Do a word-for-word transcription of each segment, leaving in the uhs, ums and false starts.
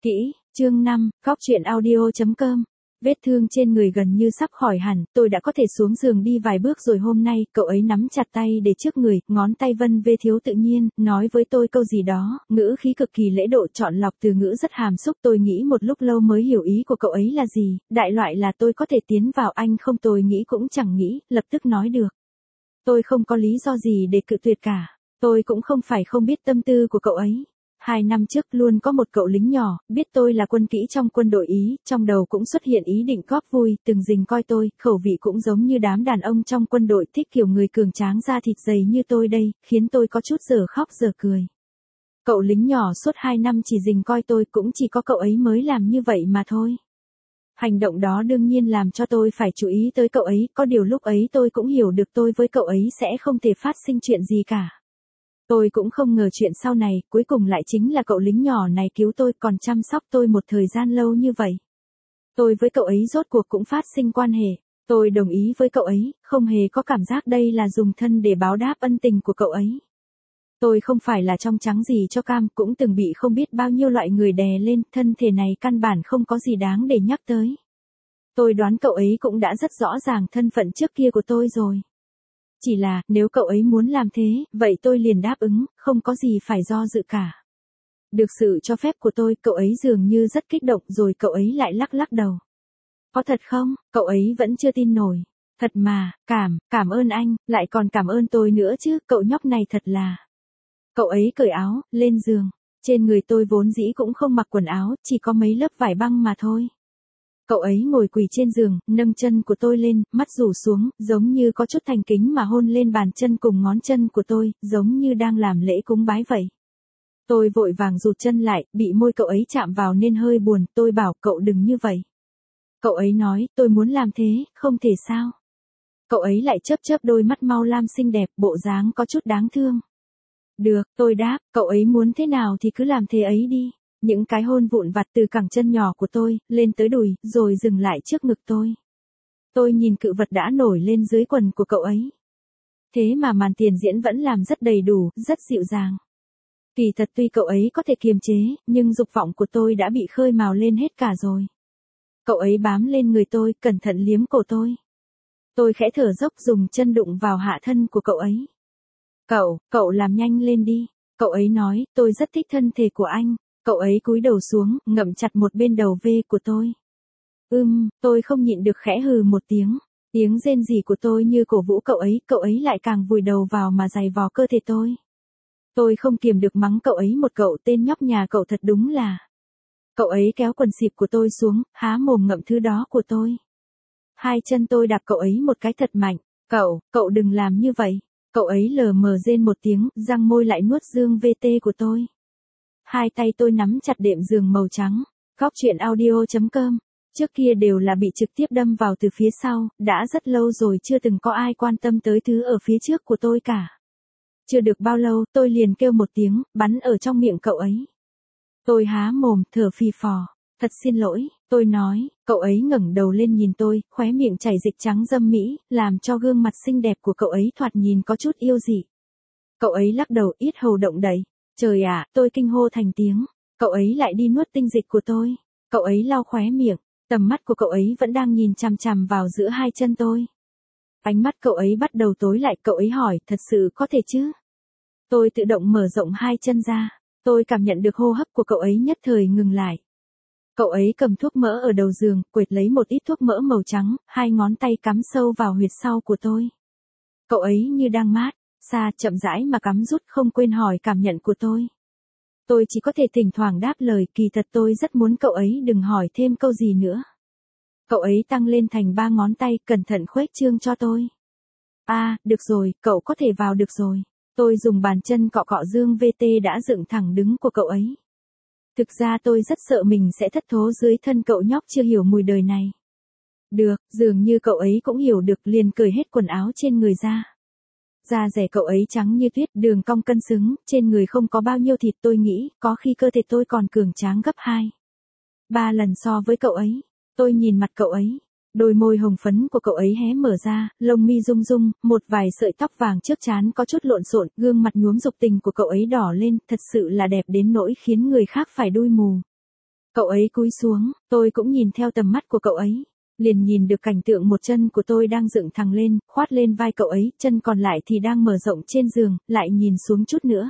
Kỹ, chương năm, góc truyện audio.com. Vết thương trên người gần như sắp khỏi hẳn, tôi đã có thể xuống giường đi vài bước rồi. Hôm nay, cậu ấy nắm chặt tay để trước người, ngón tay vân vê thiếu tự nhiên, nói với tôi câu gì đó, ngữ khí cực kỳ lễ độ, chọn lọc từ ngữ rất hàm xúc. Tôi nghĩ một lúc lâu mới hiểu ý của cậu ấy là gì, đại loại là tôi có thể tiến vào anh không. Tôi nghĩ cũng chẳng nghĩ, lập tức nói được. Tôi không có lý do gì để cự tuyệt cả, tôi cũng không phải không biết tâm tư của cậu ấy. Hai năm trước luôn có một cậu lính nhỏ, biết tôi là quân kỹ trong quân đội Ý, trong đầu cũng xuất hiện ý định góp vui, từng rình coi tôi, khẩu vị cũng giống như đám đàn ông trong quân đội, thích kiểu người cường tráng da thịt dày như tôi đây, khiến tôi có chút giờ khóc giờ cười. Cậu lính nhỏ suốt hai năm chỉ rình coi tôi, cũng chỉ có cậu ấy mới làm như vậy mà thôi. Hành động đó đương nhiên làm cho tôi phải chú ý tới cậu ấy, có điều lúc ấy tôi cũng hiểu được tôi với cậu ấy sẽ không thể phát sinh chuyện gì cả. Tôi cũng không ngờ chuyện sau này, cuối cùng lại chính là cậu lính nhỏ này cứu tôi, còn chăm sóc tôi một thời gian lâu như vậy. Tôi với cậu ấy rốt cuộc cũng phát sinh quan hệ. Tôi đồng ý với cậu ấy, không hề có cảm giác đây là dùng thân để báo đáp ân tình của cậu ấy. Tôi không phải là trong trắng gì cho cam, cũng từng bị không biết bao nhiêu loại người đè lên, thân thể này căn bản không có gì đáng để nhắc tới. Tôi đoán cậu ấy cũng đã rất rõ ràng thân phận trước kia của tôi rồi. Chỉ là, nếu cậu ấy muốn làm thế, vậy tôi liền đáp ứng, không có gì phải do dự cả. Được sự cho phép của tôi, cậu ấy dường như rất kích động, rồi cậu ấy lại lắc lắc đầu. Có thật không? Cậu ấy vẫn chưa tin nổi. Thật mà, cảm, cảm ơn anh, lại còn cảm ơn tôi nữa chứ, cậu nhóc này thật là. Cậu ấy cởi áo, lên giường. Trên người tôi vốn dĩ cũng không mặc quần áo, chỉ có mấy lớp vải băng mà thôi. Cậu ấy ngồi quỳ trên giường, nâng chân của tôi lên, mắt rủ xuống, giống như có chút thành kính mà hôn lên bàn chân cùng ngón chân của tôi, giống như đang làm lễ cúng bái vậy. Tôi vội vàng rụt chân lại, bị môi cậu ấy chạm vào nên hơi buồn, tôi bảo cậu đừng như vậy. Cậu ấy nói, tôi muốn làm thế, không thể sao. Cậu ấy lại chớp chớp đôi mắt mau lam xinh đẹp, bộ dáng có chút đáng thương. Được, tôi đáp, cậu ấy muốn thế nào thì cứ làm thế ấy đi. Những cái hôn vụn vặt từ cẳng chân nhỏ của tôi, lên tới đùi, rồi dừng lại trước ngực tôi. Tôi nhìn cự vật đã nổi lên dưới quần của cậu ấy. Thế mà màn tiền diễn vẫn làm rất đầy đủ, rất dịu dàng. Kỳ thật tuy cậu ấy có thể kiềm chế, nhưng dục vọng của tôi đã bị khơi mào lên hết cả rồi. Cậu ấy bám lên người tôi, cẩn thận liếm cổ tôi. Tôi khẽ thở dốc dùng chân đụng vào hạ thân của cậu ấy. Cậu, cậu làm nhanh lên đi. Cậu ấy nói, tôi rất thích thân thể của anh. Cậu ấy cúi đầu xuống, ngậm chặt một bên đầu V của tôi. Ưm, tôi không nhịn được khẽ hừ một tiếng. Tiếng rên rỉ của tôi như cổ vũ cậu ấy, cậu ấy lại càng vùi đầu vào mà giày vò cơ thể tôi. Tôi không kiềm được mắng cậu ấy một cậu, tên nhóc nhà cậu thật đúng là. Cậu ấy kéo quần xịp của tôi xuống, há mồm ngậm thứ đó của tôi. Hai chân tôi đạp cậu ấy một cái thật mạnh. Cậu, cậu đừng làm như vậy. Cậu ấy lờ mờ rên một tiếng, răng môi lại nuốt dương vê tê của tôi. Hai tay tôi nắm chặt đệm giường màu trắng. Góc truyện audio.com. Trước kia đều là bị trực tiếp đâm vào từ phía sau, đã rất lâu rồi chưa từng có ai quan tâm tới thứ ở phía trước của tôi cả. Chưa được bao lâu, tôi liền kêu một tiếng, bắn ở trong miệng cậu ấy. Tôi há mồm, thở phì phò. Thật xin lỗi, tôi nói, cậu ấy ngẩng đầu lên nhìn tôi, khóe miệng chảy dịch trắng dâm mỹ, làm cho gương mặt xinh đẹp của cậu ấy thoạt nhìn có chút yêu dị. Cậu ấy lắc đầu, yết hầu động đậy. Trời ạ, tôi kinh hô thành tiếng. Cậu ấy lại đi nuốt tinh dịch của tôi. Cậu ấy lau khóe miệng, tầm mắt của cậu ấy vẫn đang nhìn chằm chằm vào giữa hai chân tôi. Ánh mắt cậu ấy bắt đầu tối lại, cậu ấy hỏi, thật sự có thể chứ? Tôi tự động mở rộng hai chân ra. Tôi cảm nhận được hô hấp của cậu ấy nhất thời ngừng lại. Cậu ấy cầm thuốc mỡ ở đầu giường, quệt lấy một ít thuốc mỡ màu trắng, hai ngón tay cắm sâu vào huyệt sau của tôi. Cậu ấy như đang mát, xa, chậm rãi mà cắm rút, không quên hỏi cảm nhận của tôi. Tôi chỉ có thể thỉnh thoảng đáp lời, kỳ thật tôi rất muốn cậu ấy đừng hỏi thêm câu gì nữa. Cậu ấy tăng lên thành ba ngón tay, cẩn thận khuếch trương cho tôi. À, được rồi, cậu có thể vào được rồi. Tôi dùng bàn chân cọ cọ dương vê tê đã dựng thẳng đứng của cậu ấy. Thực ra tôi rất sợ mình sẽ thất thố dưới thân cậu nhóc chưa hiểu mùi đời này. Được, dường như cậu ấy cũng hiểu được, liền cởi hết quần áo trên người ra. Da dẻ cậu ấy trắng như tuyết, đường cong cân xứng, trên người không có bao nhiêu thịt, tôi nghĩ, có khi cơ thể tôi còn cường tráng gấp hai, ba lần so với cậu ấy. Tôi nhìn mặt cậu ấy, đôi môi hồng phấn của cậu ấy hé mở ra, lông mi rung rung, một vài sợi tóc vàng trước trán có chút lộn xộn, gương mặt nhuốm dục tình của cậu ấy đỏ lên, thật sự là đẹp đến nỗi khiến người khác phải đui mù. Cậu ấy cúi xuống, tôi cũng nhìn theo tầm mắt của cậu ấy. Liền nhìn được cảnh tượng một chân của tôi đang dựng thẳng lên, khoát lên vai cậu ấy, chân còn lại thì đang mở rộng trên giường, lại nhìn xuống chút nữa.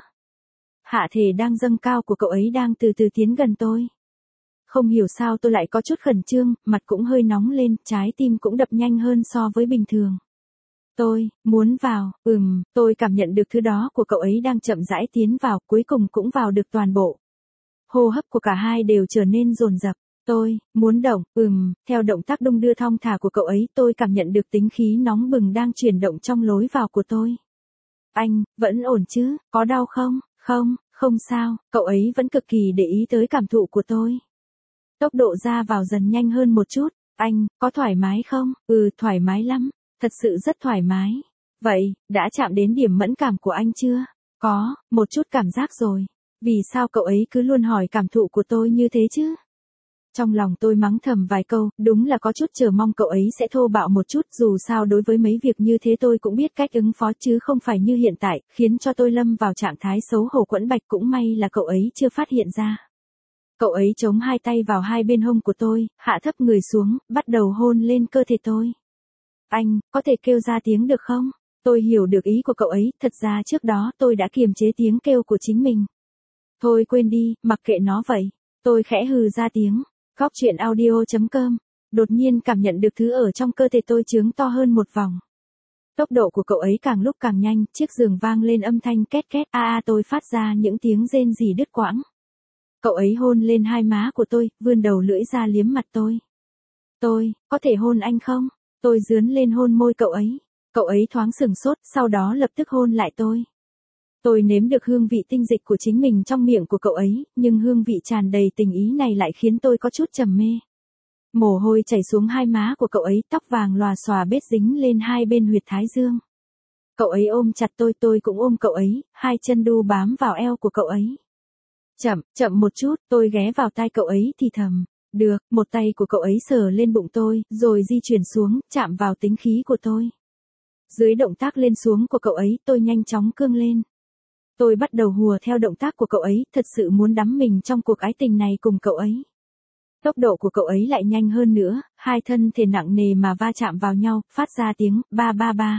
Hạ thể đang dâng cao của cậu ấy đang từ từ tiến gần tôi. Không hiểu sao tôi lại có chút khẩn trương, mặt cũng hơi nóng lên, trái tim cũng đập nhanh hơn so với bình thường. Tôi, muốn vào, ừm, tôi cảm nhận được thứ đó của cậu ấy đang chậm rãi tiến vào, cuối cùng cũng vào được toàn bộ. Hô hấp của cả hai đều trở nên dồn dập. Tôi, muốn động, ừm, theo động tác đung đưa thong thả của cậu ấy, tôi cảm nhận được tính khí nóng bừng đang chuyển động trong lối vào của tôi. Anh, vẫn ổn chứ, có đau không? Không, không sao, cậu ấy vẫn cực kỳ để ý tới cảm thụ của tôi. Tốc độ ra vào dần nhanh hơn một chút. Anh, có thoải mái không? Ừ, thoải mái lắm, thật sự rất thoải mái. Vậy, đã chạm đến điểm mẫn cảm của anh chưa? Có, một chút cảm giác rồi. Vì sao cậu ấy cứ luôn hỏi cảm thụ của tôi như thế chứ? Trong lòng tôi mắng thầm vài câu, đúng là có chút chờ mong cậu ấy sẽ thô bạo một chút, dù sao đối với mấy việc như thế tôi cũng biết cách ứng phó chứ không phải như hiện tại, khiến cho tôi lâm vào trạng thái xấu hổ quẫn bạch, cũng may là cậu ấy chưa phát hiện ra. Cậu ấy chống hai tay vào hai bên hông của tôi, hạ thấp người xuống, bắt đầu hôn lên cơ thể tôi. Anh, có thể kêu ra tiếng được không? Tôi hiểu được ý của cậu ấy, thật ra trước đó tôi đã kiềm chế tiếng kêu của chính mình. Thôi quên đi, mặc kệ nó vậy. Tôi khẽ hừ ra tiếng. Góc truyện audio chấm com. Đột nhiên cảm nhận được thứ ở trong cơ thể tôi trướng to hơn một vòng. Tốc độ của cậu ấy càng lúc càng nhanh, chiếc giường vang lên âm thanh két két, a a tôi phát ra những tiếng rên rỉ đứt quãng. Cậu ấy hôn lên hai má của tôi, vươn đầu lưỡi ra liếm mặt tôi. Tôi, có thể hôn anh không? Tôi dướn lên hôn môi cậu ấy. Cậu ấy thoáng sửng sốt, sau đó lập tức hôn lại tôi. Tôi nếm được hương vị tinh dịch của chính mình trong miệng của cậu ấy, nhưng hương vị tràn đầy tình ý này lại khiến tôi có chút trầm mê. Mồ hôi chảy xuống hai má của cậu ấy, tóc vàng lòa xòa bết dính lên hai bên huyệt thái dương. Cậu ấy ôm chặt tôi, tôi cũng ôm cậu ấy, hai chân đu bám vào eo của cậu ấy. Chậm, chậm một chút, tôi ghé vào tai cậu ấy thì thầm. Được, một tay của cậu ấy sờ lên bụng tôi, rồi di chuyển xuống, chạm vào tính khí của tôi. Dưới động tác lên xuống của cậu ấy, tôi nhanh chóng cương lên. Tôi bắt đầu hùa theo động tác của cậu ấy, thật sự muốn đắm mình trong cuộc ái tình này cùng cậu ấy. Tốc độ của cậu ấy lại nhanh hơn nữa, hai thân thể nặng nề mà va chạm vào nhau, phát ra tiếng ba ba ba.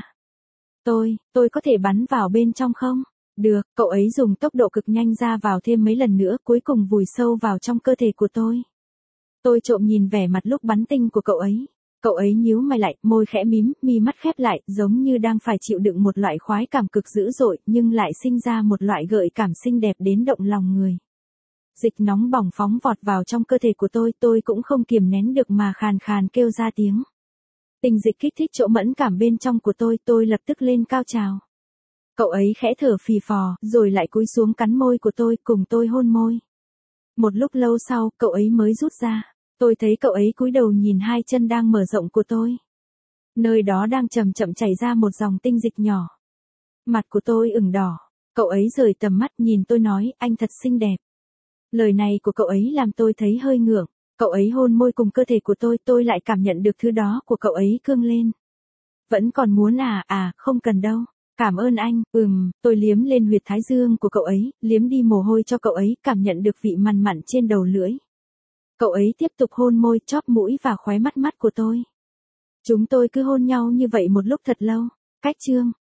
Tôi, tôi có thể bắn vào bên trong không? Được, cậu ấy dùng tốc độ cực nhanh ra vào thêm mấy lần nữa, cuối cùng vùi sâu vào trong cơ thể của tôi. Tôi trộm nhìn vẻ mặt lúc bắn tinh của cậu ấy. Cậu ấy nhíu mày lại, môi khẽ mím, mi mắt khép lại, giống như đang phải chịu đựng một loại khoái cảm cực dữ dội, nhưng lại sinh ra một loại gợi cảm xinh đẹp đến động lòng người. Dịch nóng bỏng phóng vọt vào trong cơ thể của tôi, tôi cũng không kiềm nén được mà khàn khàn kêu ra tiếng. Tình dịch kích thích chỗ mẫn cảm bên trong của tôi, tôi lập tức lên cao trào. Cậu ấy khẽ thở phì phò, rồi lại cúi xuống cắn môi của tôi, cùng tôi hôn môi. Một lúc lâu sau, cậu ấy mới rút ra. Tôi thấy cậu ấy cúi đầu nhìn hai chân đang mở rộng của tôi. Nơi đó đang chậm chậm chảy ra một dòng tinh dịch nhỏ. Mặt của tôi ửng đỏ. Cậu ấy rời tầm mắt nhìn tôi nói, anh thật xinh đẹp. Lời này của cậu ấy làm tôi thấy hơi ngượng. Cậu ấy hôn môi cùng cơ thể của tôi, tôi lại cảm nhận được thứ đó của cậu ấy cương lên. Vẫn còn muốn à, à, không cần đâu. Cảm ơn anh, ừm, tôi liếm lên huyệt thái dương của cậu ấy, liếm đi mồ hôi cho cậu ấy, cảm nhận được vị mằn mặn trên đầu lưỡi. Cậu ấy tiếp tục hôn môi, chóp mũi và khóe mắt mắt của tôi. Chúng tôi cứ hôn nhau như vậy một lúc thật lâu. Cách chương